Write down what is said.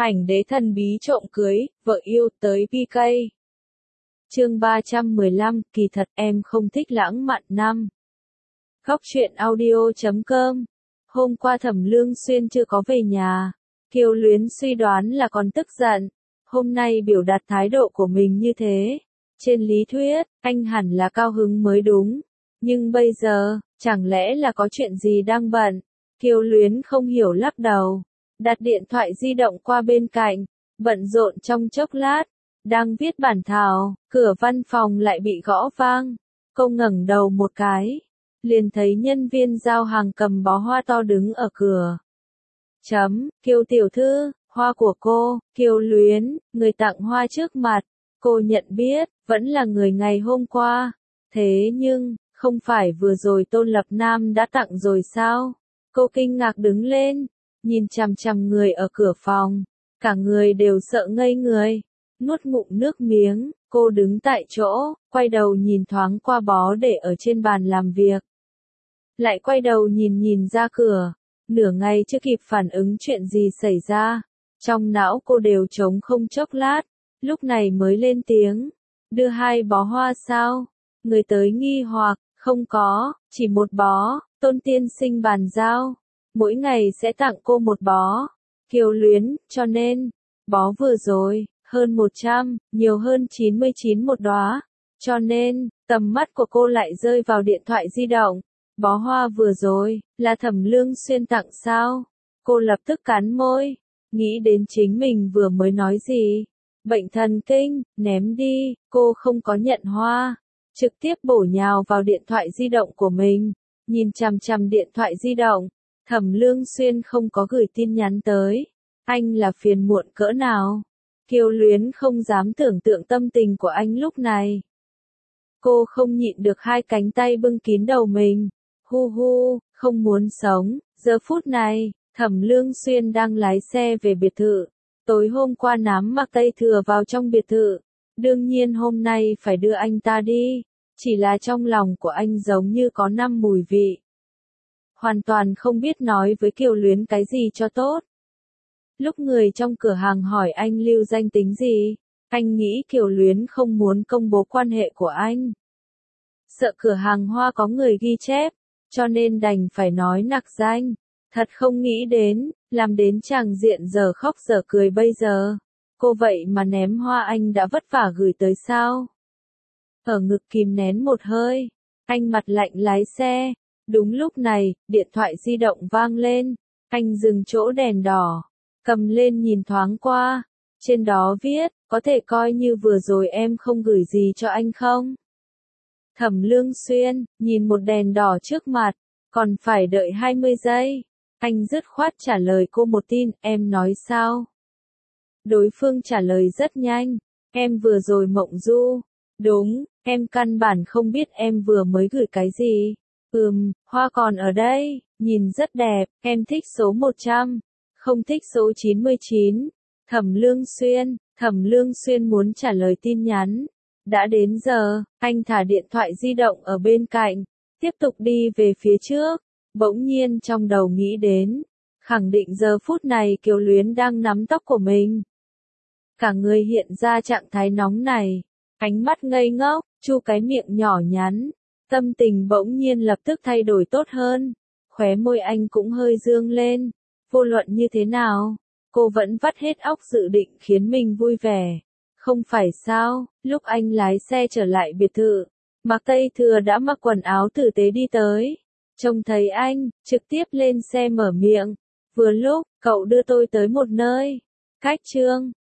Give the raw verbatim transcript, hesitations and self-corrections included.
Ảnh đế thần bí trộm cưới, vợ yêu tới pê ca. Chương ba trăm mười lăm, kỳ thật em không thích lãng mạn năm. Góc truyện audio chấm com. Hôm qua Thẩm Lương Xuyên chưa có về nhà. Kiều Luyến suy đoán là còn tức giận. Hôm nay biểu đạt thái độ của mình như thế. Trên lý thuyết, anh hẳn là cao hứng mới đúng. Nhưng bây giờ, chẳng lẽ là có chuyện gì đang bận? Kiều Luyến không hiểu lắc đầu. Đặt điện thoại di động qua bên cạnh, bận rộn trong chốc lát, đang viết bản thảo, cửa văn phòng lại bị gõ vang. Cô ngẩng đầu một cái, liền thấy nhân viên giao hàng cầm bó hoa to đứng ở cửa. Chấm, Kiều tiểu thư, hoa của cô, Kiều Luyến, người tặng hoa trước mặt. Cô nhận biết, vẫn là người ngày hôm qua. Thế nhưng, không phải vừa rồi Tôn Lập Nam đã tặng rồi sao? Cô kinh ngạc đứng lên, nhìn chằm chằm người ở cửa phòng, cả người đều sợ ngây người, nuốt ngụm nước miếng, cô đứng tại chỗ, quay đầu nhìn thoáng qua bó để ở trên bàn làm việc. Lại quay đầu nhìn nhìn ra cửa, nửa ngày chưa kịp phản ứng chuyện gì xảy ra, trong não cô đều trống không chốc lát, lúc này mới lên tiếng, đưa hai bó hoa sao? Người tới nghi hoặc, không có, chỉ một bó, Tôn tiên sinh bàn giao. Mỗi ngày sẽ tặng cô một bó. Kiều Luyến, cho nên, bó vừa rồi, hơn một trăm, nhiều hơn chín mươi chín một đóa. Cho nên, tầm mắt của cô lại rơi vào điện thoại di động. Bó hoa vừa rồi, là Thẩm Lương Xuyên tặng sao? Cô lập tức cắn môi, nghĩ đến chính mình vừa mới nói gì. Bệnh thần kinh, ném đi, cô không có nhận hoa. Trực tiếp bổ nhào vào điện thoại di động của mình, nhìn chằm chằm điện thoại di động. Thẩm Lương Xuyên không có gửi tin nhắn tới. Anh là phiền muộn cỡ nào? Kiều Luyến không dám tưởng tượng tâm tình của anh lúc này. Cô không nhịn được hai cánh tay bưng kín đầu mình. Hu hu, không muốn sống. Giờ phút này, Thẩm Lương Xuyên đang lái xe về biệt thự. Tối hôm qua nám mặc Tây Thừa vào trong biệt thự. Đương nhiên hôm nay phải đưa anh ta đi. Chỉ là trong lòng của anh giống như có năm mùi vị. Hoàn toàn không biết nói với Kiều Luyến cái gì cho tốt. Lúc người trong cửa hàng hỏi anh lưu danh tính gì, anh nghĩ Kiều Luyến không muốn công bố quan hệ của anh. Sợ cửa hàng hoa có người ghi chép, cho nên đành phải nói nặc danh. Thật không nghĩ đến, làm đến chàng diện giờ khóc giờ cười bây giờ. Cô vậy mà ném hoa anh đã vất vả gửi tới sao? Ở ngực kìm nén một hơi, anh mặt lạnh lái xe. Đúng lúc này, điện thoại di động vang lên, anh dừng chỗ đèn đỏ, cầm lên nhìn thoáng qua, trên đó viết, có thể coi như vừa rồi em không gửi gì cho anh không? Thẩm Lương Xuyên, nhìn một đèn đỏ trước mặt, còn phải đợi hai mươi giây, anh dứt khoát trả lời cô một tin, em nói sao? Đối phương trả lời rất nhanh, em vừa rồi mộng du, đúng, em căn bản không biết em vừa mới gửi cái gì. Ừm, hoa còn ở đây, nhìn rất đẹp, em thích số một trăm, không thích số chín mươi chín. Thẩm Lương Xuyên, Thẩm Lương Xuyên muốn trả lời tin nhắn. Đã đến giờ, anh thả điện thoại di động ở bên cạnh, tiếp tục đi về phía trước. Bỗng nhiên trong đầu nghĩ đến, khẳng định giờ phút này Kiều Luyến đang nắm tóc của mình. Cả người hiện ra trạng thái nóng này, ánh mắt ngây ngốc, chu cái miệng nhỏ nhắn. Tâm tình bỗng nhiên lập tức thay đổi tốt hơn, khóe môi anh cũng hơi dương lên, vô luận như thế nào, cô vẫn vắt hết óc dự định khiến mình vui vẻ. Không phải sao, lúc anh lái xe trở lại biệt thự, Mạc Tây Thừa đã mặc quần áo tử tế đi tới, trông thấy anh, trực tiếp lên xe mở miệng, vừa lúc, cậu đưa tôi tới một nơi, cách Trương,